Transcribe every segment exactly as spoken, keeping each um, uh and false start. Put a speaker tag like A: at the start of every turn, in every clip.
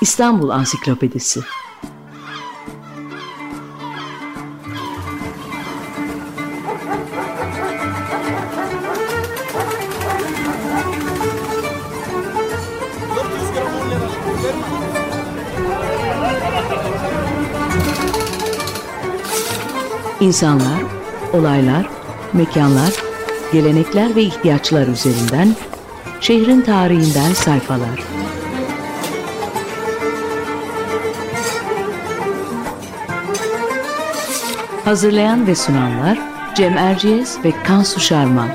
A: İstanbul Ansiklopedisi. İnsanlar, olaylar, mekanlar, gelenekler ve ihtiyaçlar üzerinden şehrin tarihinden sayfalar. Hazırlayan ve sunanlar Cem Erciyes ve Kansu Şarman.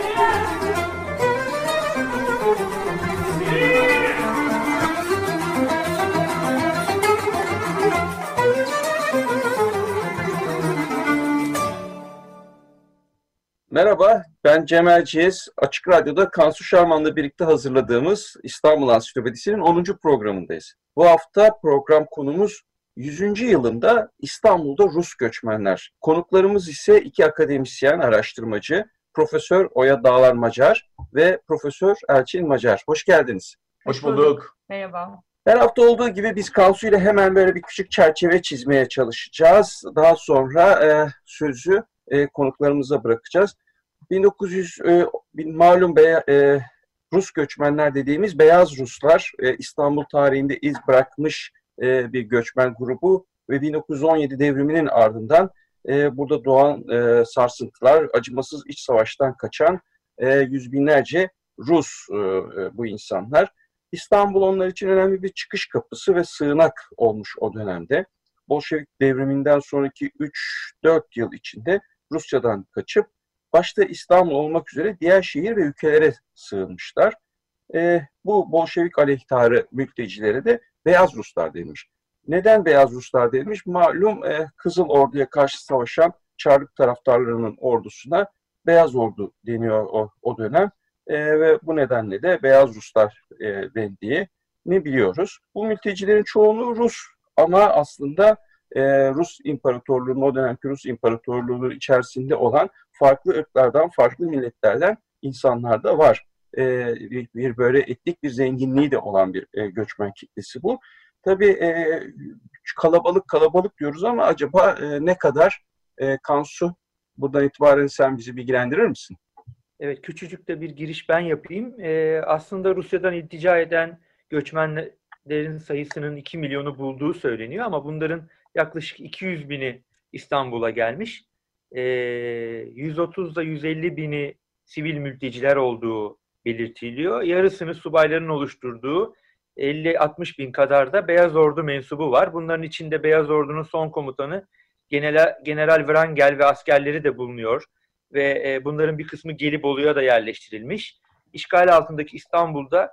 B: Merhaba, ben Cem Erciyes. Açık Radyo'da Kansu Şarman'la birlikte hazırladığımız İstanbul Ansiklopedisi'nin onuncu programındayız. Bu hafta program konumuz yüzüncü yılında İstanbul'da Rus göçmenler. Konuklarımız ise iki akademisyen, araştırmacı, Profesör Oya Dağlar Macar ve Profesör Elçin Macar. Hoş geldiniz.
C: Hoş bulduk.
D: Merhaba.
B: Her hafta olduğu gibi biz Kansu ile hemen böyle bir küçük çerçeve çizmeye çalışacağız. Daha sonra e, sözü e, konuklarımıza bırakacağız. bin dokuz yüz e, malum be, e, Rus göçmenler dediğimiz beyaz Ruslar e, İstanbul tarihinde iz bırakmış e, bir göçmen grubu ve bin dokuz yüz on yedi devriminin ardından e, burada doğan e, sarsıntılar, acımasız iç savaştan kaçan e, yüz binlerce Rus e, bu insanlar. İstanbul onlar için önemli bir çıkış kapısı ve sığınak olmuş o dönemde. Bolşevik devriminden sonraki üç dört yıl içinde Rusya'dan kaçıp başta İstanbul olmak üzere diğer şehir ve ülkelere sığınmışlar. E, bu Bolşevik aleyhtarı mültecilere de Beyaz Ruslar denmiş. Neden Beyaz Ruslar denmiş? Malum e, Kızıl Ordu'ya karşı savaşan Çarlık taraftarlarının ordusuna Beyaz Ordu deniyor o, o dönem. E, ve bu nedenle de Beyaz Ruslar e, dendiğini biliyoruz. Bu mültecilerin çoğunluğu Rus ama aslında e, Rus İmparatorluğu'nun, o dönemki Rus İmparatorluğu içerisinde olan farklı ırklardan, farklı milletlerden insanlar da var. E, bir, bir böyle etnik bir zenginliği de olan bir e, göçmen kitlesi bu. Tabii e, kalabalık kalabalık diyoruz ama acaba e, ne kadar? E, Kansu, buradan itibaren sen bizi bilgilendirir misin?
C: Evet, küçücük de bir giriş ben yapayım. Ee, aslında Rusya'dan iltica eden göçmenlerin sayısının iki milyonu bulduğu söyleniyor ama bunların yaklaşık iki yüz bini İstanbul'a gelmiş. Ee, yüz otuz ile yüz elli bini sivil mülteciler olduğu belirtiliyor. Yarısını subayların oluşturduğu elli altmış bin kadar da Beyaz Ordu mensubu var. Bunların içinde Beyaz Ordu'nun son komutanı General, General Wrangel ve askerleri de bulunuyor. Ve e, bunların bir kısmı Gelibolu'ya da yerleştirilmiş. İşgal altındaki İstanbul'da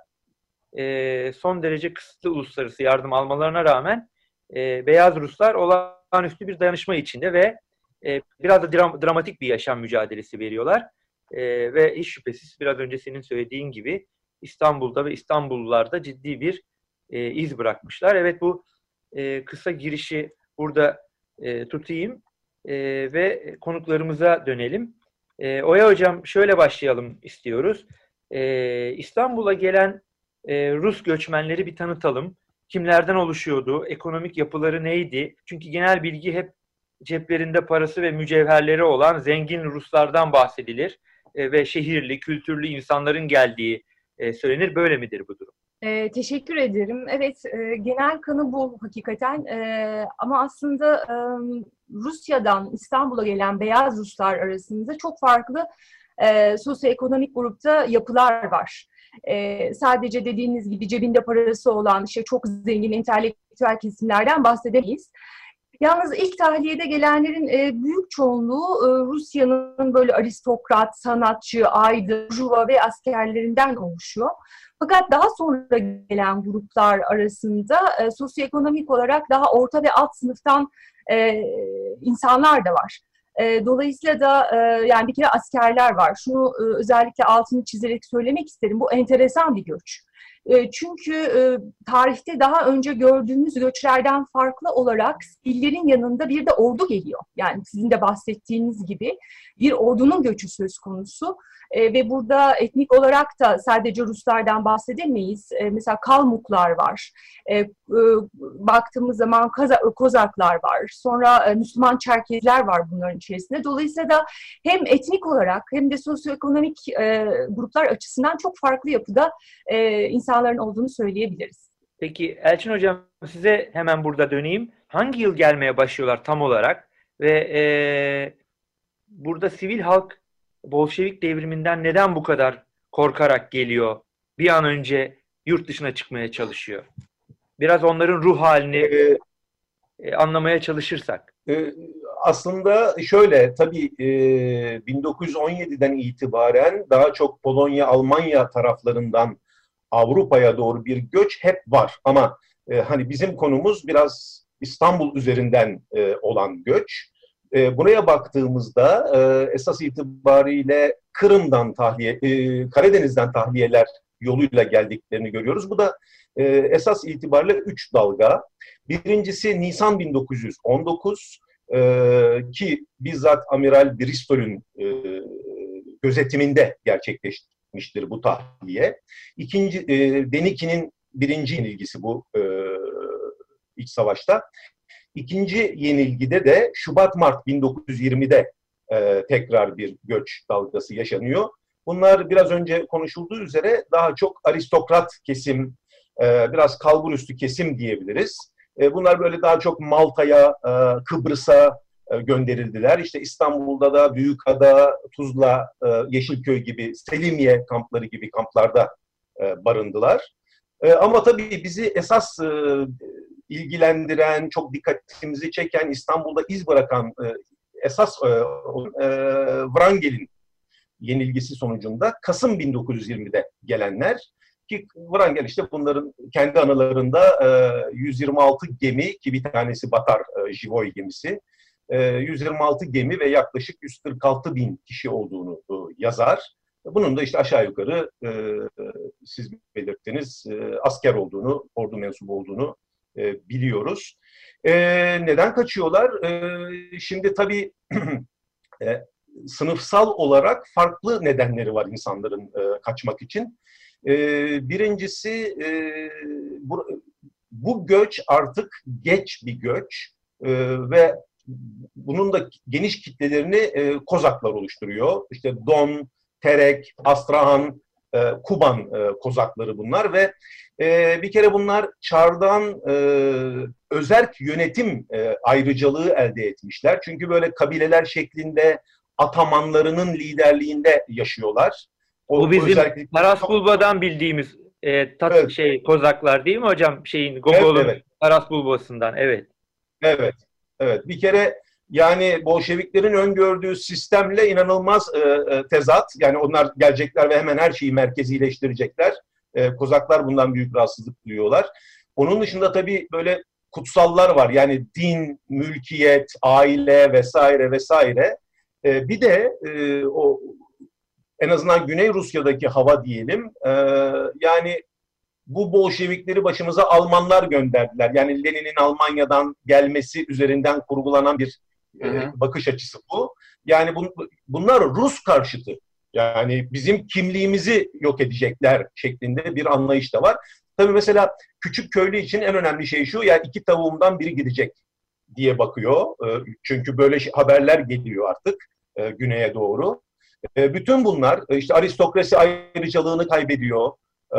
C: e, son derece kısıtlı uluslararası yardım almalarına rağmen e, Beyaz Ruslar olağanüstü bir dayanışma içinde ve e, biraz da dram- dramatik bir yaşam mücadelesi veriyorlar. E, ve hiç şüphesiz biraz önce senin söylediğin gibi İstanbul'da ve İstanbullularda ciddi bir e, iz bırakmışlar. Evet, bu e, kısa girişi burada e, tutayım e, ve konuklarımıza dönelim. E, Oya Hocam, şöyle başlayalım istiyoruz. E, İstanbul'a gelen e, Rus göçmenleri bir tanıtalım. Kimlerden oluşuyordu? Ekonomik yapıları neydi? Çünkü genel bilgi hep ceplerinde parası ve mücevherleri olan zengin Ruslardan bahsedilir. E, ve şehirli, kültürlü insanların geldiği e, söylenir. Böyle midir bu durum?
D: E, teşekkür ederim. Evet, e, genel kanı bu hakikaten. E, ama aslında e, Rusya'dan İstanbul'a gelen Beyaz Ruslar arasında çok farklı e, sosyoekonomik grupta yapılar var. E, sadece dediğiniz gibi cebinde parası olan, işte çok zengin entelektüel kesimlerden bahsedemeyiz. Yalnız ilk tahliyede gelenlerin e, büyük çoğunluğu e, Rusya'nın böyle aristokrat, sanatçı, aydın, burjuva ve askerlerinden oluşuyor. Fakat daha sonra gelen gruplar arasında e, sosyoekonomik olarak daha orta ve alt sınıftan e, insanlar da var. E, dolayısıyla da e, yani bir kere askerler var. Şunu e, özellikle altını çizerek söylemek isterim. Bu enteresan bir göç. Çünkü tarihte daha önce gördüğümüz göçlerden farklı olarak sivillerin yanında bir de ordu geliyor. Yani sizin de bahsettiğiniz gibi bir ordunun göçü söz konusu. Ve burada etnik olarak da sadece Ruslardan bahsedemeyiz. Mesela Kalmuklar var. Baktığımız zaman Kozaklar var. Sonra Müslüman Çerkezler var bunların içerisinde. Dolayısıyla da hem etnik olarak hem de sosyoekonomik gruplar açısından çok farklı yapıda insanların olduğunu söyleyebiliriz.
C: Peki Elçin Hocam, size hemen burada döneyim. Hangi yıl gelmeye başlıyorlar tam olarak? Ve e, burada sivil halk Bolşevik devriminden neden bu kadar korkarak geliyor? Bir an önce yurt dışına çıkmaya çalışıyor. Biraz onların ruh halini ee, e, anlamaya çalışırsak.
E: E, aslında şöyle, tabii e, bin dokuz yüz on yediden itibaren daha çok Polonya, Almanya taraflarından Avrupa'ya doğru bir göç hep var. Ama e, hani bizim konumuz biraz İstanbul üzerinden e, olan göç. E, buraya baktığımızda e, esas itibariyle Kırım'dan tahliye, e, Karadeniz'den tahliyeler yoluyla geldiklerini görüyoruz. Bu da e, esas itibariyle üç dalga. Birincisi Nisan bin dokuz yüz on dokuz e, ki bizzat Amiral Bristol'ün e, gözetiminde gerçekleşmiştir bu tahliye. İkinci, e, Deniki'nin birinci yenilgisi bu e, iç savaşta. İkinci yenilgide de Şubat-Mart bin dokuz yüz yirmide e, tekrar bir göç dalgası yaşanıyor. Bunlar biraz önce konuşulduğu üzere daha çok aristokrat kesim, e, biraz kalburüstü kesim diyebiliriz. E, bunlar böyle daha çok Malta'ya, e, Kıbrıs'a e, gönderildiler. İşte İstanbul'da da Büyükada, Tuzla, e, Yeşilköy gibi, Selimiye kampları gibi kamplarda e, barındılar. E, ama tabii bizi esas e, ilgilendiren, çok dikkatimizi çeken, İstanbul'da iz bırakan e, esas e, e, Wrangel'in yenilgisi sonucunda Kasım bin dokuz yüz yirmide gelenler, ki Wrangel işte bunların kendi anılarında e, yüz yirmi altı gemi, ki bir tanesi batar, e, Jivoy gemisi, e, yüz yirmi altı gemi ve yaklaşık yüz kırk altı bin kişi olduğunu e, yazar. Bunun da işte aşağı yukarı e, siz belirttiniz e, asker olduğunu, ordu mensubu olduğunu e, biliyoruz. E, neden kaçıyorlar? E, şimdi tabii e, sınıfsal olarak farklı nedenleri var insanların e, kaçmak için. E, birincisi e, bu, bu göç artık geç bir göç e, ve bunun da geniş kitlelerini e, Kozaklar oluşturuyor. İşte Don, Terek, Astrahan, e, Kuban e, Kozakları bunlar ve e, bir kere bunlar çardan e, özerk yönetim e, ayrıcalığı elde etmişler. Çünkü böyle kabileler şeklinde atamanlarının liderliğinde yaşıyorlar.
C: O, o bizim özellikle... Tarasbulba'dan bildiğimiz e, tat, evet. şey Kozaklar değil mi hocam? Şeyin Gogol'un evet, evet. Tarasbulba'sından. Evet.
E: Evet. Evet. Bir kere yani Bolşeviklerin öngördüğü sistemle inanılmaz e, e, tezat. Yani onlar gelecekler ve hemen her şeyi merkezileştirecekler. E, Kozaklar bundan büyük rahatsızlık duyuyorlar. Onun dışında tabii böyle kutsallar var. Yani din, mülkiyet, aile vesaire vesaire. E, bir de e, o en azından Güney Rusya'daki hava diyelim. E, yani bu Bolşevikleri başımıza Almanlar gönderdiler. Yani Lenin'in Almanya'dan gelmesi üzerinden kurgulanan bir e, bakış açısı bu. Yani bun, bunlar Rus karşıtı. Yani bizim kimliğimizi yok edecekler şeklinde bir anlayış da var. Tabii mesela küçük köylü için en önemli şey şu, yani iki tavuğumdan biri gidecek diye bakıyor. E, çünkü böyle haberler geliyor artık e, güneye doğru. E, bütün bunlar işte aristokrasi ayrıcalığını kaybediyor. E,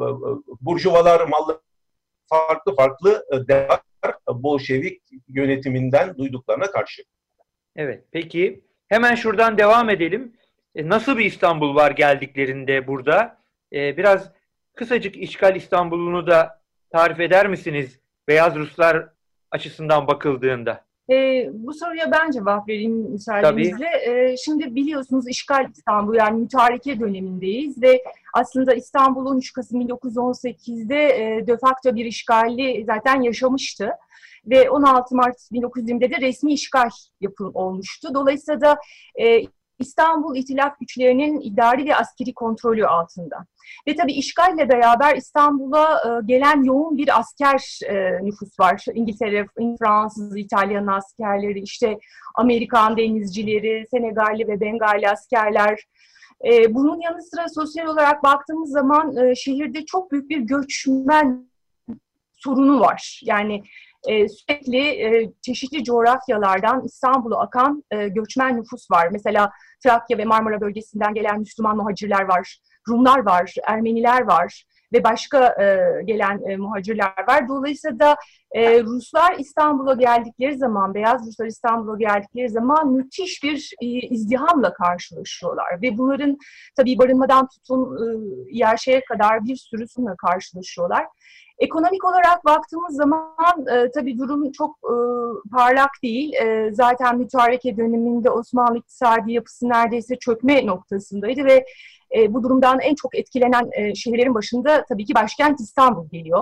E: burjuvalar malları farklı farklı değer Bolşevik yönetiminden duyduklarına karşı.
C: Evet, peki hemen şuradan devam edelim. E, nasıl bir İstanbul var geldiklerinde burada? E, biraz kısacık işgal İstanbul'unu da tarif eder misiniz Beyaz Ruslar açısından bakıldığında?
D: E, bu soruya ben cevap vereyim müsaadenizle. E, şimdi biliyorsunuz işgal İstanbul, yani mütareke dönemindeyiz ve aslında İstanbul on üç Kasım bin dokuz yüz on sekizde e, de facto bir işgali zaten yaşamıştı. Ve on altı Mart bin dokuz yüz yirmide de resmi işgal yapıl olmuştu. Dolayısıyla da e, İstanbul İtilaf güçlerinin idari ve askeri kontrolü altında. Ve tabii işgalle beraber İstanbul'a e, gelen yoğun bir asker e, nüfus var. İngiltere, Fransız, İtalyan askerleri, işte Amerikan denizcileri, Senegalli ve Bengali askerler. E, bunun yanı sıra sosyal olarak baktığımız zaman e, şehirde çok büyük bir göçmen sorunu var. Yani e, sürekli e, çeşitli coğrafyalardan İstanbul'a akan e, göçmen nüfus var. Mesela Trakya ve Marmara bölgesinden gelen Müslüman muhacirler var, Rumlar var, Ermeniler var ve başka e, gelen e, muhacirler var. Dolayısıyla da e, Ruslar İstanbul'a geldikleri zaman, Beyaz Ruslar İstanbul'a geldikleri zaman müthiş bir e, izdihamla karşılaşıyorlar. Ve bunların tabii barınmadan tutun e, yerşeye kadar bir sürüsünle karşılaşıyorlar. Ekonomik olarak baktığımız zaman e, tabii durum çok e, parlak değil. E, zaten mütareke döneminde Osmanlı iktisadi yapısı neredeyse çökme noktasındaydı ve e, bu durumdan en çok etkilenen e, şehirlerin başında tabii ki başkent İstanbul geliyor.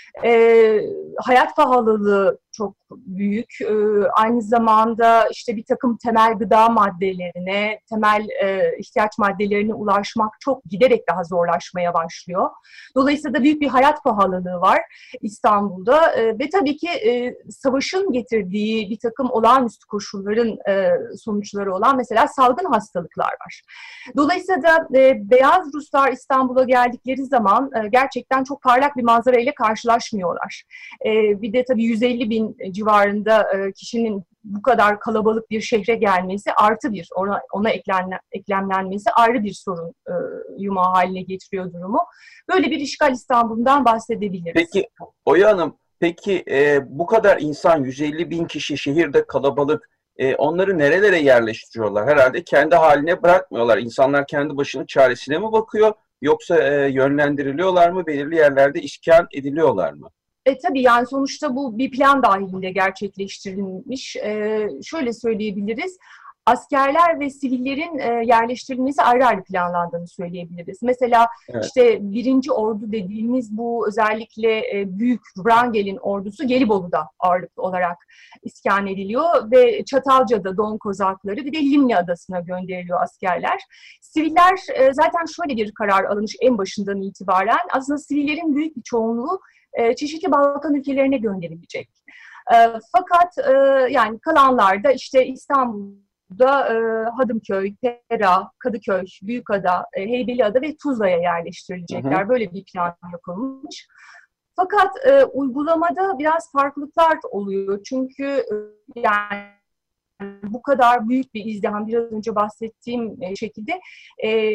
D: E, hayat pahalılığı çok büyük. E, aynı zamanda işte bir takım temel gıda maddelerine, temel e, ihtiyaç maddelerine ulaşmak çok giderek daha zorlaşmaya başlıyor. Dolayısıyla da büyük bir hayat pahalılığı var İstanbul'da e, ve tabii ki e, savaşın getirdiği bir takım olağanüstü koşulların e, sonuçları olan mesela salgın hastalıklar var. Dolayısıyla da e, Beyaz Ruslar İstanbul'a geldikleri zaman e, gerçekten çok parlak bir manzara ile karşılaşmıyorlar. E, bir de tabii yüz elli bin civarında e, kişinin bu kadar kalabalık bir şehre gelmesi artı bir ona, ona eklenle, eklemlenmesi ayrı bir sorun e, yumağı haline getiriyor durumu. Böyle bir işgal İstanbul'dan bahsedebiliriz.
B: Peki Oya Hanım, peki e, bu kadar insan, yüz elli bin kişi şehirde kalabalık, e, onları nerelere yerleştiriyorlar? Herhalde kendi haline bırakmıyorlar. İnsanlar kendi başının çaresine mi bakıyor, yoksa e, yönlendiriliyorlar mı, belirli yerlerde iskan ediliyorlar mı?
D: E, tabii yani sonuçta bu bir plan dahilinde gerçekleştirilmiş. E, şöyle söyleyebiliriz. Askerler ve sivillerin e, yerleştirilmesi ayrı ayrı planlandığını söyleyebiliriz. Mesela evet. işte birinci ordu dediğimiz bu özellikle e, büyük Wrangel'in ordusu Gelibolu'da ağırlıklı olarak iskan ediliyor ve Çatalca'da Don Kozakları bir de Limni Adası'na gönderiliyor askerler. Siviller e, zaten şöyle bir karar alınmış en başından itibaren. Aslında sivillerin büyük bir çoğunluğu e, çeşitli Balkan ülkelerine gönderilecek. E, fakat e, yani kalanlar da işte İstanbul'da e, Hadımköy, Pera, Kadıköy, Büyükada, e, Heybeliada ve Tuzla'ya yerleştirilecekler. Hı hı. Böyle bir plan yapılmış. Fakat e, uygulamada biraz farklılıklar oluyor. Çünkü e, yani bu kadar büyük bir izdiham, biraz önce bahsettiğim şekilde e,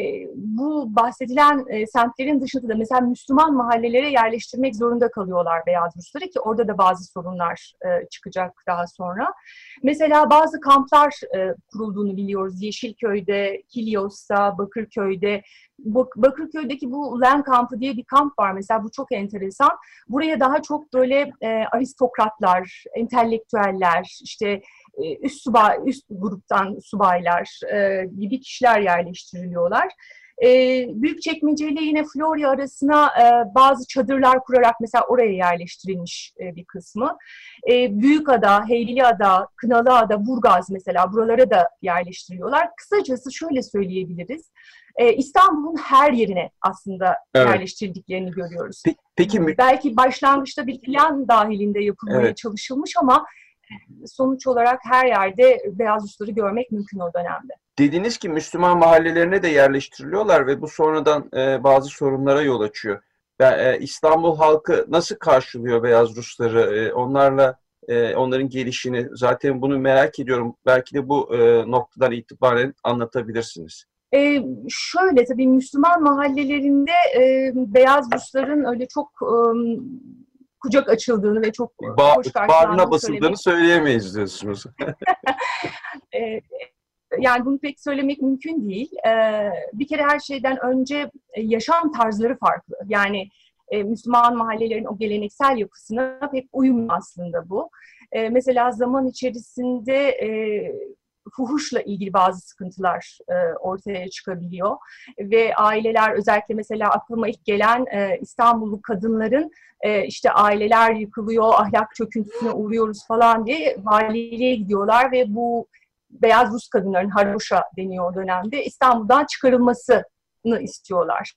D: bu bahsedilen e, semtlerin dışında da mesela Müslüman mahallelere yerleştirmek zorunda kalıyorlar Beyaz Rusları ki orada da bazı sorunlar e, çıkacak daha sonra. Mesela bazı kamplar e, kurulduğunu biliyoruz. Yeşilköy'de, Kilyos'ta, Bakırköy'de. Bakırköy'deki bu Len kampı diye bir kamp var mesela, bu çok enteresan. Buraya daha çok böyle e, aristokratlar, entelektüeller, işte e, üst subay, üst gruptan subaylar e, gibi kişiler yerleştiriliyorlar. E, Büyükçekmece ile yine Florya arasına e, bazı çadırlar kurarak mesela oraya yerleştirilmiş e, bir kısmı. E, Büyükada, Heyliliada, Kınalıada, Burgaz mesela buralara da yerleştiriliyorlar. Kısacası şöyle söyleyebiliriz. Ee, İstanbul'un her yerine aslında evet. yerleştirdiklerini görüyoruz. Peki, peki belki başlangıçta bir plan dahilinde yapılmaya evet. çalışılmış ama sonuç olarak her yerde Beyaz Rusları görmek mümkün o dönemde.
B: Dediniz ki Müslüman mahallelerine de yerleştiriliyorlar ve bu sonradan e, bazı sorunlara yol açıyor. Ben, e, İstanbul halkı nasıl karşılıyor Beyaz Rusları? E, onlarla e, onların gelişini, zaten bunu merak ediyorum. Belki de bu e, noktadan itibaren anlatabilirsiniz.
D: Ee, şöyle tabii Müslüman mahallelerinde e, Beyaz Rusların öyle çok e, kucak açıldığını ve çok
B: ba hoş karşılandığını basıldığını söyleyemeyiz diyorsunuz.
D: e, yani bunu pek söylemek mümkün değil. E, bir kere her şeyden önce e, yaşam tarzları farklı. Yani e, Müslüman mahallelerin o geleneksel yapısına pek uyumlu aslında bu. E, mesela zaman içerisinde e, fuhuşla ilgili bazı sıkıntılar e, ortaya çıkabiliyor ve aileler, özellikle mesela aklıma ilk gelen e, İstanbullu kadınların e, işte aileler yıkılıyor, ahlak çöküntüsüne uğruyoruz falan diye valiliğe gidiyorlar ve bu beyaz Rus kadınların, Haruşa deniyor o dönemde, İstanbul'dan çıkarılmasını istiyorlar.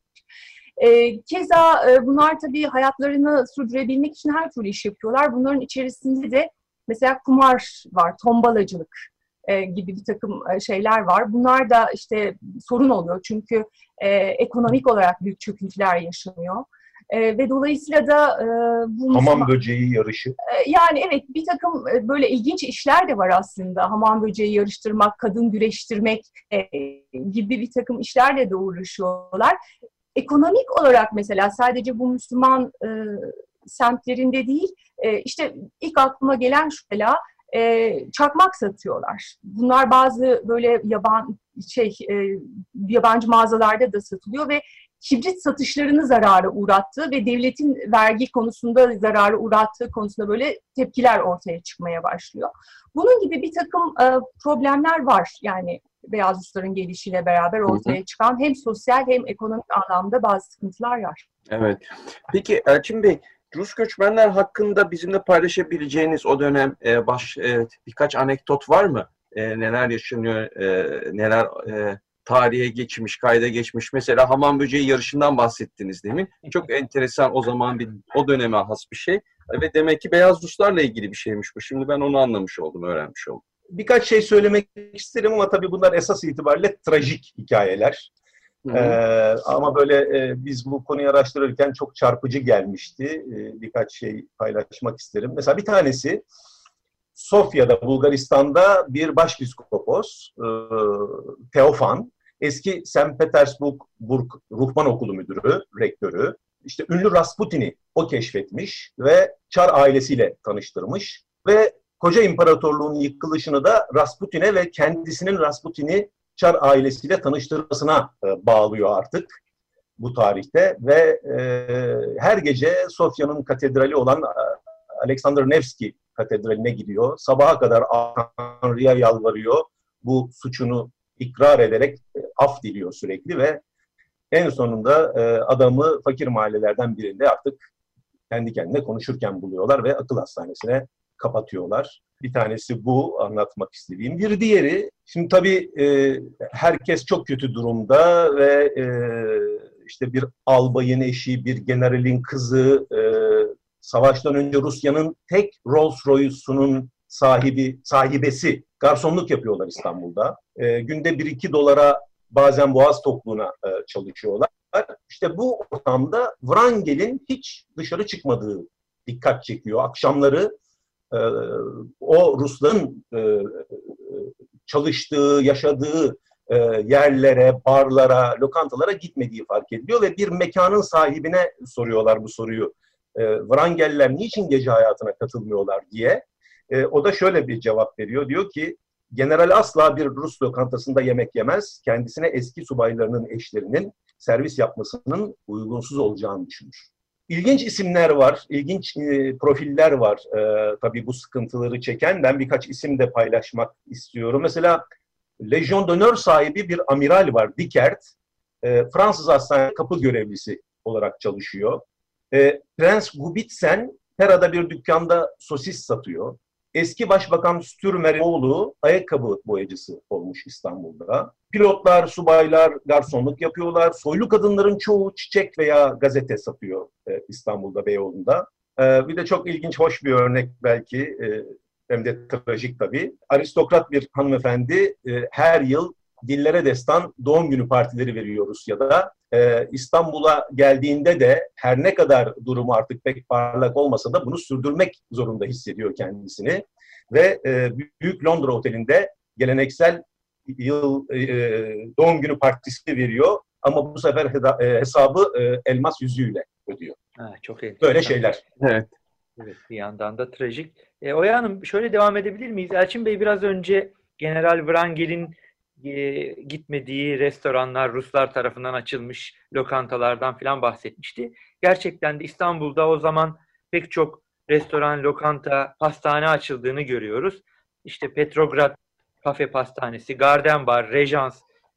D: E, keza e, bunlar tabii hayatlarını sürdürebilmek için her türlü iş yapıyorlar. Bunların içerisinde de mesela kumar var, tombalacılık e, gibi bir takım e, şeyler var. Bunlar da işte sorun oluyor çünkü e, ekonomik olarak büyük çöküntüler yaşanıyor. E, ve dolayısıyla da e, bu
E: hamam
D: Müslüman...
E: böceği yarışı.
D: E, yani evet, bir takım e, böyle ilginç işler de var aslında. Hamam böceği yarıştırmak, kadın güreştirmek e, gibi bir takım işlerle de uğraşıyorlar. Ekonomik olarak mesela sadece bu Müslüman e, semtlerinde değil, e, işte ilk aklıma gelen şüphela e, çakmak satıyorlar. Bunlar bazı böyle yaban şey e, yabancı mağazalarda da satılıyor ve kibrit satışlarını zarara uğrattığı ve devletin vergi konusunda zarara uğrattığı konusunda böyle tepkiler ortaya çıkmaya başlıyor. Bunun gibi bir takım e, problemler var yani beyaz Rusların gelişiyle beraber ortaya çıkan hem sosyal hem ekonomik anlamda bazı sıkıntılar var.
B: Evet. Peki Elçin Bey, Rus göçmenler hakkında bizimle paylaşabileceğiniz o dönem e, baş e, birkaç anekdot var mı? E, neler yaşanıyor, e, neler e, tarihe geçmiş, kayda geçmiş. Mesela hamam böceği yarışından bahsettiniz demin. Çok enteresan, o zaman bir o döneme has bir şey. Ve demek ki beyaz Ruslarla ilgili bir şeymiş bu. Şimdi ben onu anlamış oldum, öğrenmiş oldum.
E: Birkaç şey söylemek isterim ama tabii bunlar esas itibariyle trajik hikayeler. Ee, ama böyle e, biz bu konuyu araştırırken çok çarpıcı gelmişti. Ee, birkaç şey paylaşmak isterim. Mesela bir tanesi, Sofya'da, Bulgaristan'da bir başpiskopos, e, Teofan, eski Sankt Petersburg Ruhban Okulu müdürü, rektörü, işte ünlü Rasputin'i o keşfetmiş ve Çar ailesiyle tanıştırmış ve koca imparatorluğun yıkılışını da Rasputin'e ve kendisinin Rasputin'i Çar ailesiyle tanıştırmasına e, bağlıyor artık bu tarihte ve e, her gece Sofya'nın katedrali olan e, Alexander Nevski katedraline gidiyor. Sabaha kadar Tanrı'ya yalvarıyor. Bu suçunu ikrar ederek e, af diliyor sürekli ve en sonunda e, adamı fakir mahallelerden birinde artık kendi kendine konuşurken buluyorlar ve akıl hastanesine kapatıyorlar. Bir tanesi bu anlatmak istediğim. Bir diğeri, şimdi tabii e, herkes çok kötü durumda ve e, işte bir albayın eşi, bir generalin kızı, e, savaştan önce Rusya'nın tek Rolls Royce'unun sahibi, sahibesi, garsonluk yapıyorlar İstanbul'da. E, günde bir iki dolara bazen boğaz tokluğuna e, çalışıyorlar. İşte bu ortamda Wrangel'in hiç dışarı çıkmadığı dikkat çekiyor. Akşamları e, o Rusların e, çalıştığı, yaşadığı e, yerlere, barlara, lokantalara gitmediği fark ediliyor ve bir mekanın sahibine soruyorlar bu soruyu. E, Wrangel'ler niçin gece hayatına katılmıyorlar diye. E, o da şöyle bir cevap veriyor. Diyor ki, general asla bir Rus lokantasında yemek yemez. Kendisine eski subaylarının eşlerinin servis yapmasının uygunsuz olacağını düşünür. İlginç isimler var, ilginç e, profiller var e, tabii bu sıkıntıları çeken. Ben birkaç isim de paylaşmak istiyorum. Mesela Legion d'Honneur sahibi bir amiral var, Dickert. E, Fransız hastane kapı görevlisi olarak çalışıyor. E, Prens Gubitsen Pera'da bir dükkanda sosis satıyor. Eski Başbakan Stürmer'in oğlu ayakkabı boyacısı olmuş İstanbul'da. Pilotlar, subaylar garsonluk yapıyorlar. Soylu kadınların çoğu çiçek veya gazete satıyor e, İstanbul'da, Beyoğlu'nda. E, bir de çok ilginç, hoş bir örnek belki, e, hem de trajik tabii. Aristokrat bir hanımefendi e, her yıl dillere destan doğum günü partileri veriyor Rusya'da. Ee, İstanbul'a geldiğinde de her ne kadar durumu artık pek parlak olmasa da bunu sürdürmek zorunda hissediyor kendisini. Ve e, Büyük Londra Oteli'nde geleneksel yıl e, doğum günü partisi veriyor. Ama bu sefer heda, e, hesabı e, elmas yüzüğüyle ödüyor.
C: Ha, çok enteresan.
E: Böyle şeyler.
B: Evet.
C: Evet, bir yandan da trajik. E, Oya Hanım, şöyle devam edebilir miyiz? Elçin Bey biraz önce General Wrangel'in e, gitmediği restoranlar, Ruslar tarafından açılmış lokantalardan falan bahsetmişti. Gerçekten de İstanbul'da o zaman pek çok restoran, lokanta, pastane açıldığını görüyoruz. İşte Petrograd Kafe Pastanesi, Garden Bar, Rejans,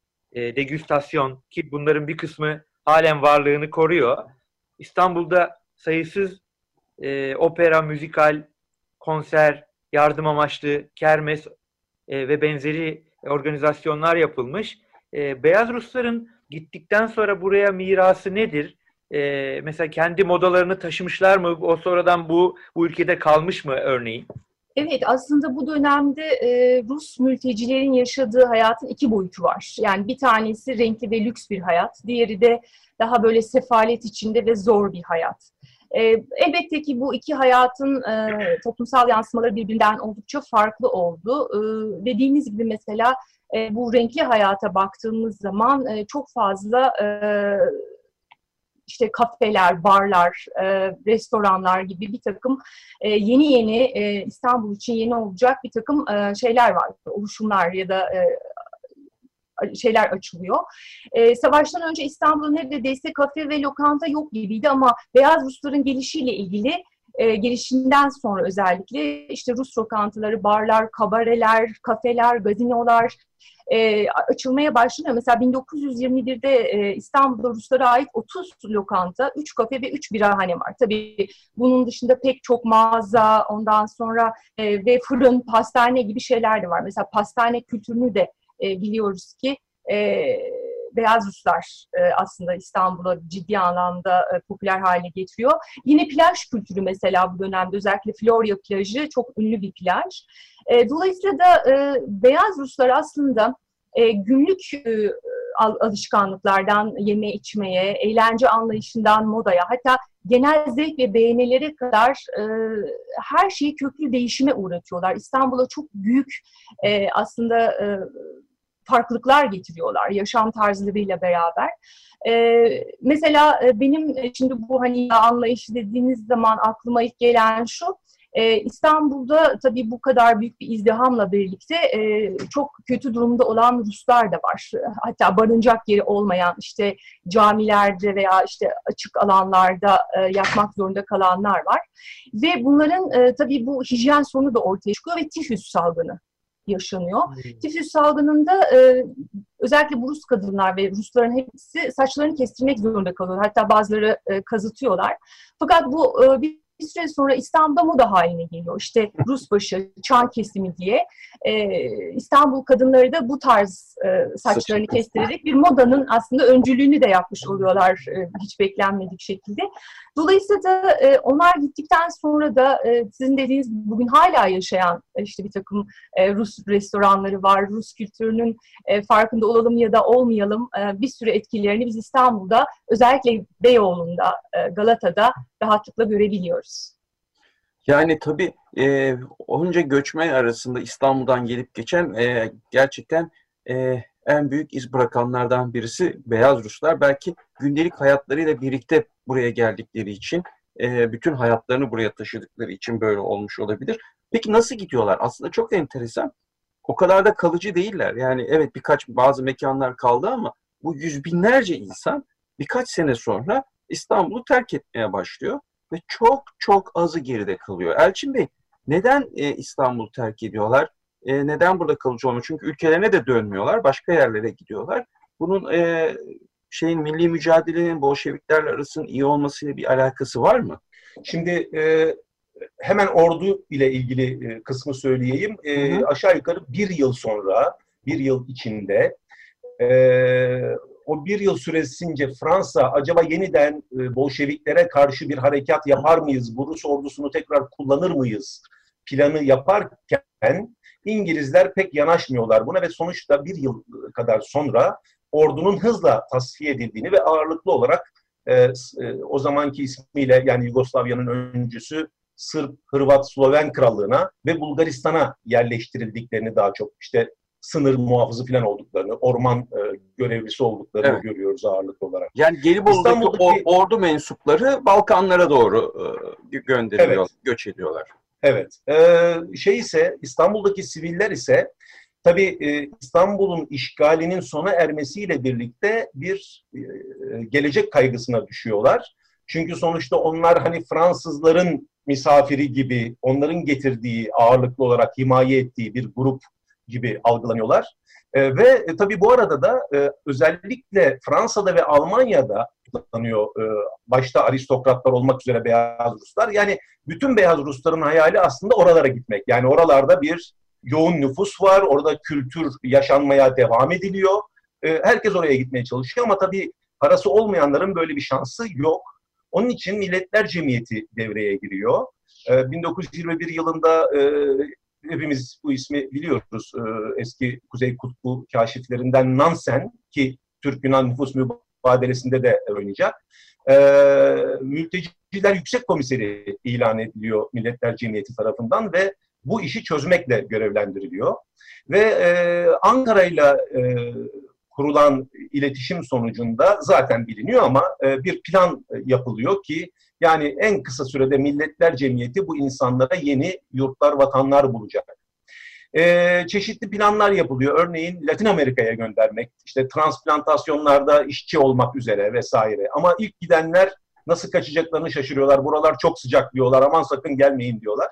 C: e, Degüstasyon, ki bunların bir kısmı halen varlığını koruyor. İstanbul'da sayısız e, opera, müzikal, konser, yardım amaçlı, kermes e, ve benzeri organizasyonlar yapılmış. E, Beyaz Rusların gittikten sonra buraya mirası nedir? E, mesela kendi modalarını taşımışlar mı? O sonradan bu, bu ülkede kalmış mı örneğin?
D: Evet, aslında bu dönemde e, Rus mültecilerin yaşadığı hayatın iki boyutu var. Yani bir tanesi renkli ve lüks bir hayat, diğeri de daha böyle sefalet içinde ve zor bir hayat. E, elbette ki bu iki hayatın e, toplumsal yansımaları birbirinden oldukça farklı oldu. E, dediğiniz gibi mesela e, bu renkli hayata baktığımız zaman e, çok fazla e, işte kafeler, barlar, e, restoranlar gibi bir takım e, yeni yeni e, İstanbul için yeni olacak bir takım e, şeyler var, oluşumlar ya da e, şeyler açılıyor. E, savaştan önce İstanbul'da neredeyse kafe ve lokanta yok gibiydi ama Beyaz Rusların gelişiyle ilgili e, gelişinden sonra özellikle işte Rus lokantaları, barlar, kabareler, kafeler, gazinolar E, açılmaya başlanıyor. Mesela bin dokuz yüz yirmi birde e, İstanbul'da Ruslara ait otuz lokanta, üç kafe ve üç birahane var. Tabii bunun dışında pek çok mağaza, ondan sonra e, ve fırın, pastane gibi şeyler de var. Mesela pastane kültürünü de e, biliyoruz ki e, Beyaz Ruslar e, aslında İstanbul'a ciddi anlamda e, popüler hale getiriyor. Yine plaj kültürü mesela bu dönemde özellikle Florya plajı çok ünlü bir plaj. E, dolayısıyla da e, Beyaz Ruslar aslında e, günlük e, alışkanlıklardan yeme içmeye, eğlence anlayışından modaya, hatta genel zevk ve beğenilere kadar e, her şeyi köklü değişime uğratıyorlar. İstanbul'a çok büyük e, aslında e, farklılıklar getiriyorlar yaşam tarzlarıyla beraber. Ee, mesela benim şimdi bu hani anlayışı dediğiniz zaman aklıma ilk gelen şu, e, İstanbul'da tabii bu kadar büyük bir izdihamla birlikte e, çok kötü durumda olan Ruslar da var. Hatta barınacak yeri olmayan işte camilerde veya işte açık alanlarda e, yatmak zorunda kalanlar var. Ve bunların e, tabii bu hijyen sorunu da ortaya çıkıyor ve tifüs salgını yaşanıyor. Hmm. Tifüs salgınında e, özellikle bu Rus kadınlar ve Rusların hepsi saçlarını kestirmek zorunda kalıyor. Hatta bazıları e, kazıtıyorlar. Fakat bu e, bir Bir süre sonra İstanbul'da moda haline geliyor. İşte Rusbaşı, çan kesimi diye. Ee, İstanbul kadınları da bu tarz e, saçlarını kestirerek bir modanın aslında öncülüğünü de yapmış oluyorlar e, hiç beklenmedik şekilde. Dolayısıyla da e, onlar gittikten sonra da e, sizin dediğiniz gibi bugün hala yaşayan e, işte bir takım e, Rus restoranları var. Rus kültürünün e, farkında olalım ya da olmayalım e, bir sürü etkilerini biz İstanbul'da özellikle Beyoğlu'nda, e, Galata'da rahatlıkla görebiliyoruz.
B: Yani tabii e, onca göçmen arasında İstanbul'dan gelip geçen e, gerçekten e, en büyük iz bırakanlardan birisi Beyaz Ruslar. Belki gündelik hayatlarıyla birlikte buraya geldikleri için, e, bütün hayatlarını buraya taşıdıkları için böyle olmuş olabilir. Peki nasıl gidiyorlar? Aslında çok enteresan. O kadar da kalıcı değiller. Yani evet birkaç bazı mekanlar kaldı ama bu yüz binlerce insan birkaç sene sonra İstanbul'u terk etmeye başlıyor. Ve çok çok azı geride kalıyor. Elçin Bey, neden e, İstanbul'u terk ediyorlar? E, neden burada kalıcı olmuyor? Çünkü ülkelerine de dönmüyorlar, başka yerlere gidiyorlar. Bunun e, şeyin milli mücadelenin Bolşeviklerle arasının iyi olmasıyla bir alakası var mı?
E: Şimdi e, hemen ordu ile ilgili e, kısmı söyleyeyim. E, hı hı. Aşağı yukarı bir yıl sonra, bir yıl içinde e, o bir yıl süresince Fransa acaba yeniden e, Bolşeviklere karşı bir harekat yapar mıyız, bu Rus ordusunu tekrar kullanır mıyız planı yaparken İngilizler pek yanaşmıyorlar buna ve sonuçta bir yıl kadar sonra ordunun hızla tasfiye edildiğini ve ağırlıklı olarak e, e, o zamanki ismiyle yani Yugoslavya'nın öncüsü Sırp, Hırvat, Sloven Krallığına ve Bulgaristan'a yerleştirildiklerini daha çok işte sınır muhafızı falan olduklarını, orman e, görevlisi olduklarını evet. görüyoruz ağırlıklı olarak.
B: Yani Gelibolu'daki or, ordu mensupları Balkanlara doğru e, gönderiliyor, evet. göç ediyorlar.
E: Evet. E, şey ise İstanbul'daki siviller ise tabii e, İstanbul'un işgalinin sona ermesiyle birlikte bir e, gelecek kaygısına düşüyorlar. Çünkü sonuçta onlar hani Fransızların misafiri gibi, onların getirdiği, ağırlıklı olarak himaye ettiği bir grup gibi algılanıyorlar. E, ve e, tabii bu arada da e, özellikle Fransa'da ve Almanya'da kullanıyor. E, başta aristokratlar olmak üzere Beyaz Ruslar. Yani bütün Beyaz Rusların hayali aslında oralara gitmek. Yani oralarda bir yoğun nüfus var, orada kültür yaşanmaya devam ediliyor. E, herkes oraya gitmeye çalışıyor ama tabii parası olmayanların böyle bir şansı yok. Onun için Milletler Cemiyeti devreye giriyor. E, bin dokuz yüz yirmi bir yılında e, hepimiz bu ismi biliyoruz. E, eski Kuzey Kutbu kaşiflerinden Nansen, ki Türk-Yunan nüfus mübadelesinde de oynayacak. E, Mülteciler Yüksek Komiseri ilan ediliyor Milletler Cemiyeti tarafından ve bu işi çözmekle görevlendiriliyor. Ve e, Ankara'yla e, kurulan iletişim sonucunda zaten biliniyor ama e, bir plan yapılıyor ki yani en kısa sürede Milletler Cemiyeti bu insanlara yeni yurtlar, vatanlar bulacak. E, çeşitli planlar yapılıyor. Örneğin Latin Amerika'ya göndermek, işte transplantasyonlarda işçi olmak üzere vesaire. Ama ilk gidenler nasıl kaçacaklarını şaşırıyorlar. Buralar çok sıcak diyorlar, aman sakın gelmeyin diyorlar.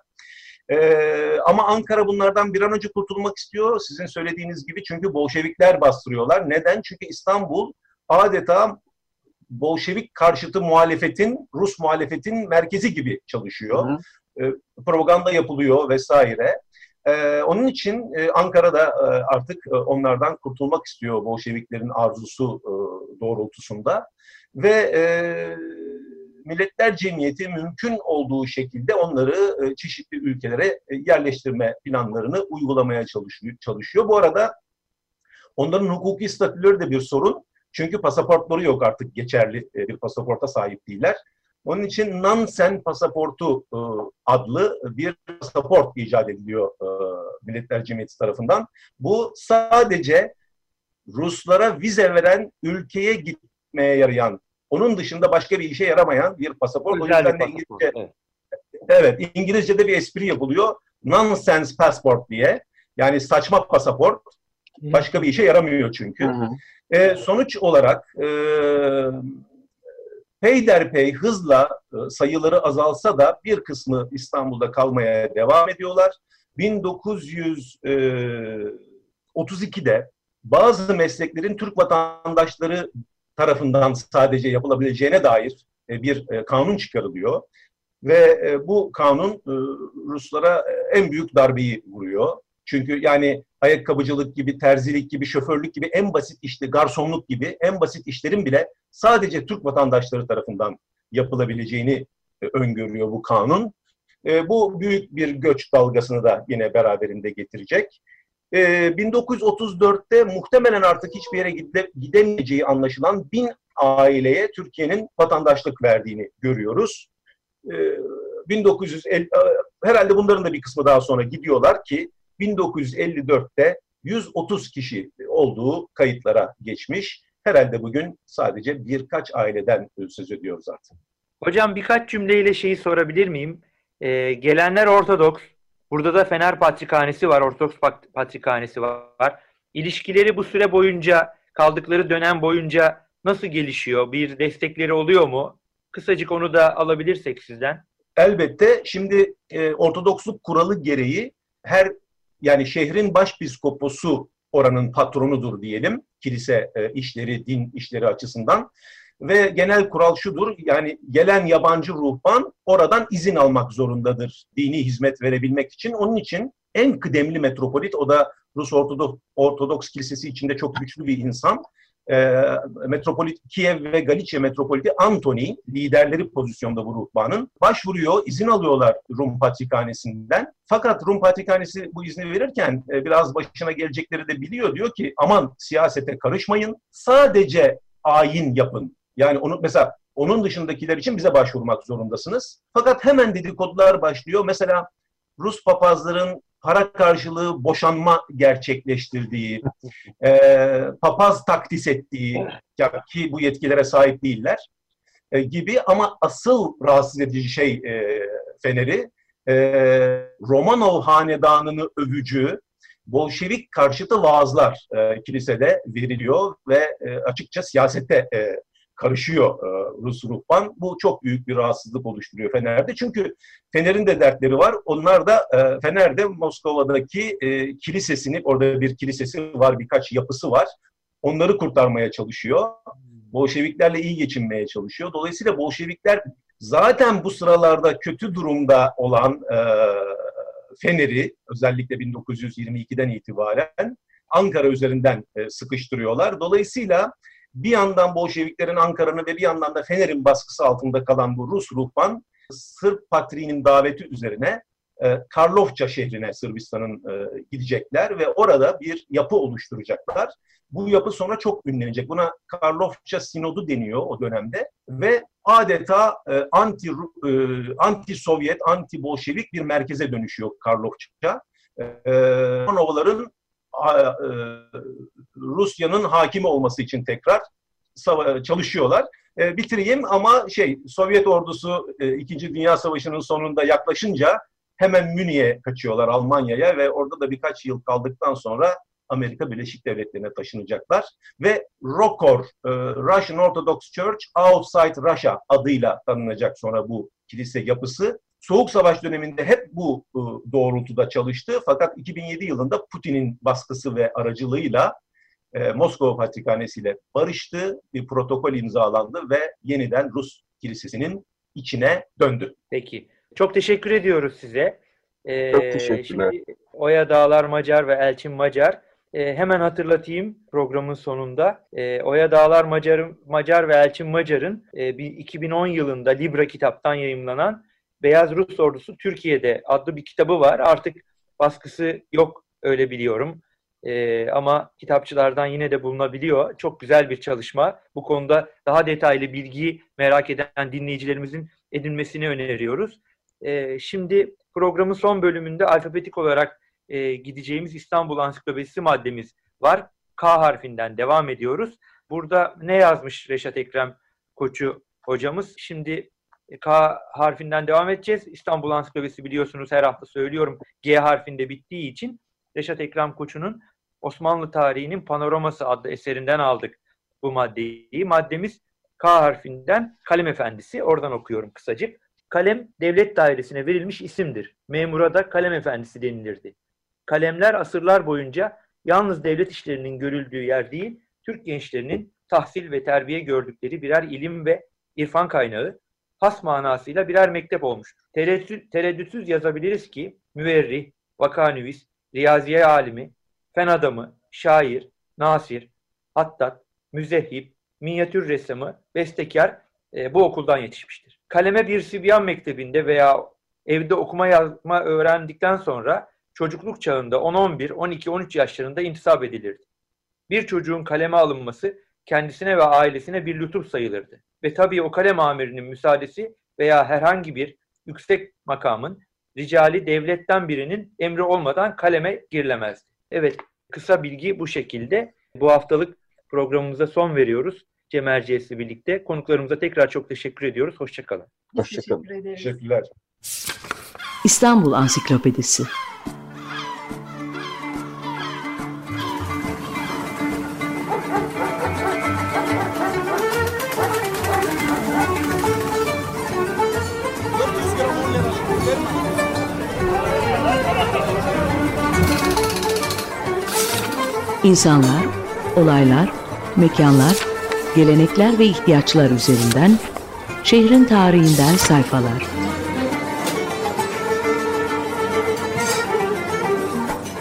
E: Ee, ama Ankara bunlardan bir an önce kurtulmak istiyor. Sizin söylediğiniz gibi, çünkü Bolşevikler bastırıyorlar. Neden? Çünkü İstanbul adeta Bolşevik karşıtı muhalefetin, Rus muhalefetin merkezi gibi çalışıyor. Hı hı. Ee, propaganda yapılıyor vesaire. Ee, onun için e, Ankara'da e, artık e, onlardan kurtulmak istiyor Bolşeviklerin arzusu e, doğrultusunda. Ve e, Milletler Cemiyeti mümkün olduğu şekilde onları e, çeşitli ülkelere e, yerleştirme planlarını uygulamaya çalışıyor, çalışıyor. Bu arada onların hukuki statüleri de bir sorun. Çünkü pasaportları yok, artık geçerli e, bir pasaporta sahip değiller. Onun için Nansen pasaportu e, adlı bir pasaport icat ediliyor e, Milletler Cemiyeti tarafından. Bu sadece Ruslara vize veren ülkeye gitmeye yarayan, onun dışında başka bir işe yaramayan bir pasaport. O yüzden de İngilizce, evet. evet, İngilizce'de bir espri yapılıyor. Nonsense passport diye. Yani saçma pasaport. Başka bir işe yaramıyor çünkü. Hı hı. E, sonuç olarak e, peyderpey hızla e, sayıları azalsa da bir kısmı İstanbul'da kalmaya devam ediyorlar. bin dokuz yüz otuz ikide bazı mesleklerin Türk vatandaşları tarafından sadece yapılabileceğine dair bir kanun çıkarılıyor. Ve bu kanun Ruslara en büyük darbeyi vuruyor. Çünkü yani ayakkabıcılık gibi, terzilik gibi, şoförlük gibi en basit işte, garsonluk gibi en basit işlerin bile sadece Türk vatandaşları tarafından yapılabileceğini öngörüyor bu kanun. Bu büyük bir göç dalgasını da yine beraberinde getirecek. bin dokuz yüz otuz dörtte muhtemelen artık hiçbir yere gide, gidemeyeceği anlaşılan bin aileye Türkiye'nin vatandaşlık verdiğini görüyoruz. bin dokuz yüz elli, herhalde bunların da bir kısmı daha sonra gidiyorlar ki bin dokuz yüz elli dörtte yüz otuz kişi olduğu kayıtlara geçmiş. Herhalde bugün sadece birkaç aileden söz ediyoruz artık.
C: Hocam birkaç cümleyle şeyi sorabilir miyim? Ee, gelenler Ortodoks. Burada da Fener Patrikhanesi var, Ortodoks Patrikhanesi var. İlişkileri bu süre boyunca, kaldıkları dönem boyunca nasıl gelişiyor? Bir destekleri oluyor mu? Kısacık onu da alabilirsek sizden.
E: Elbette. Şimdi e, Ortodoksluk kuralı gereği her, yani şehrin başpiskoposu oranın patronudur diyelim. Kilise e, işleri, din işleri açısından. Ve genel kural şudur, yani gelen yabancı ruhban oradan izin almak zorundadır dini hizmet verebilmek için. Onun için en kıdemli metropolit, o da Rus Ortodoks, Ortodoks Kilisesi içinde çok güçlü bir insan. E, metropolit Kiev ve Galicia metropoliti Antoni, liderleri pozisyonda bu ruhbanın, başvuruyor, izin alıyorlar Rum Patrikhanesi'nden. Fakat Rum Patrikhanesi bu izni verirken e, biraz başına gelecekleri de biliyor. Diyor ki aman siyasete karışmayın, sadece ayin yapın. Yani onu mesela onun dışındakiler için bize başvurmak zorundasınız. Fakat hemen dedikodular başlıyor. Mesela Rus papazların para karşılığı boşanma gerçekleştirdiği, e, papaz takdis ettiği, ki bu yetkilere sahip değiller e, gibi. Ama asıl rahatsız edici şey e, Fener'i, e, Romanov hanedanını övücü Bolşevik karşıtı vaazlar e, kilisede veriliyor ve e, açıkça siyasette e, karışıyor e, Rus ruhban. Bu çok büyük bir rahatsızlık oluşturuyor Fener'de. Çünkü Fener'in de dertleri var. Onlar da e, Fener'de Moskova'daki e, kilisesini, orada bir kilisesi var, birkaç yapısı var. Onları kurtarmaya çalışıyor. Bolşeviklerle iyi geçinmeye çalışıyor. Dolayısıyla Bolşevikler zaten bu sıralarda kötü durumda olan e, Fener'i özellikle bin dokuz yüz yirmi ikiden itibaren Ankara üzerinden e, sıkıştırıyorlar. Dolayısıyla bir yandan Bolşeviklerin Ankara'nın ve bir yandan da Fener'in baskısı altında kalan bu Rus ruhban, Sırp Patriği'nin daveti üzerine e, Karlofça şehrine Sırbistan'ın e, gidecekler ve orada bir yapı oluşturacaklar. Bu yapı sonra çok ünlenecek. Buna Karlofça Sinodu deniyor o dönemde ve adeta e, anti e, anti Sovyet, anti Bolşevik bir merkeze dönüşüyor Karlofça. E, Romanovların e, Rusya'nın hakimi olması için tekrar çalışıyorlar. E, bitireyim ama şey Sovyet ordusu e, İkinci Dünya Savaşı'nın sonunda yaklaşınca hemen Münih'e kaçıyorlar, Almanya'ya, ve orada da birkaç yıl kaldıktan sonra Amerika Birleşik Devletleri'ne taşınacaklar ve ROKOR, e, Russian Orthodox Church Outside Russia adıyla tanınacak sonra bu kilise yapısı. Soğuk Savaş döneminde hep bu e, doğrultuda çalıştı, fakat iki bin yedi yılında Putin'in baskısı ve aracılığıyla e, Moskova Patrikhanesi ile barıştı, bir protokol imzalandı ve yeniden Rus kilisesinin içine döndü.
C: Peki. Çok teşekkür ediyoruz size. Ee,
B: Çok teşekkürler.
C: Şimdi Oya Dağlar Macar ve Elçin Macar. Ee, hemen hatırlatayım programın sonunda. Ee, Oya Dağlar Macar, Macar ve Elçin Macar'ın e, iki bin on yılında Libra kitaptan yayımlanan Beyaz Rus Ordusu Türkiye'de adlı bir kitabı var. Artık baskısı yok, öyle biliyorum. Ee, ama kitapçılardan yine de bulunabiliyor. Çok güzel bir çalışma. Bu konuda daha detaylı bilgiyi merak eden dinleyicilerimizin edinmesini öneriyoruz. Ee, şimdi programın son bölümünde alfabetik olarak e, gideceğimiz İstanbul Ansiklopedisi maddemiz var. K harfinden devam ediyoruz. Burada ne yazmış Reşat Ekrem Koçu hocamız? Şimdi K harfinden devam edeceğiz. İstanbul Ansiklopedisi biliyorsunuz her hafta söylüyorum G harfinde bittiği için Reşat Ekrem Koçu'nun Osmanlı Tarihinin Panoraması adlı eserinden aldık bu maddeyi. Maddemiz K harfinden Kalem Efendisi. Oradan okuyorum kısacık. Kalem devlet dairesine verilmiş isimdir. Memura da kalem efendisi denilirdi. Kalemler asırlar boyunca yalnız devlet işlerinin görüldüğü yer değil, Türk gençlerinin tahsil ve terbiye gördükleri birer ilim ve irfan kaynağı, has manasıyla birer mektep olmuştur. Tereddüt, tereddütsüz yazabiliriz ki müverrih, vakanüvis, riyaziye alimi, fen adamı, şair, nasir, hattat, müzehhib, minyatür ressamı, bestekar e, bu okuldan yetişmiştir. Kaleme bir Sibyan mektebinde veya evde okuma yazma öğrendikten sonra çocukluk çağında on on bir, on iki, on üç yaşlarında intisap edilirdi. Bir çocuğun kaleme alınması kendisine ve ailesine bir lütuf sayılırdı. Ve tabii o kalem amirinin müsaadesi veya herhangi bir yüksek makamın, ricali devletten birinin emri olmadan kaleme girilemezdi. Evet, kısa bilgi bu şekilde. Bu haftalık programımıza son veriyoruz. Cem Erciyes'le birlikte. Konuklarımıza tekrar çok teşekkür ediyoruz. Hoşçakalın.
B: Hoşçakalın.
D: Teşekkür ederiz.
E: Teşekkürler.
A: İstanbul Ansiklopedisi. İnsanlar, olaylar, mekanlar, gelenekler ve ihtiyaçlar üzerinden şehrin tarihinden sayfalar.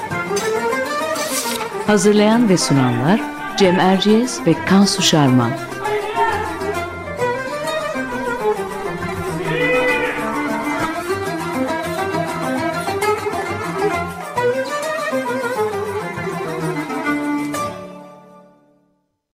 A: Hazırlayan ve sunanlar Cem Erciyes ve Kansu Şarman.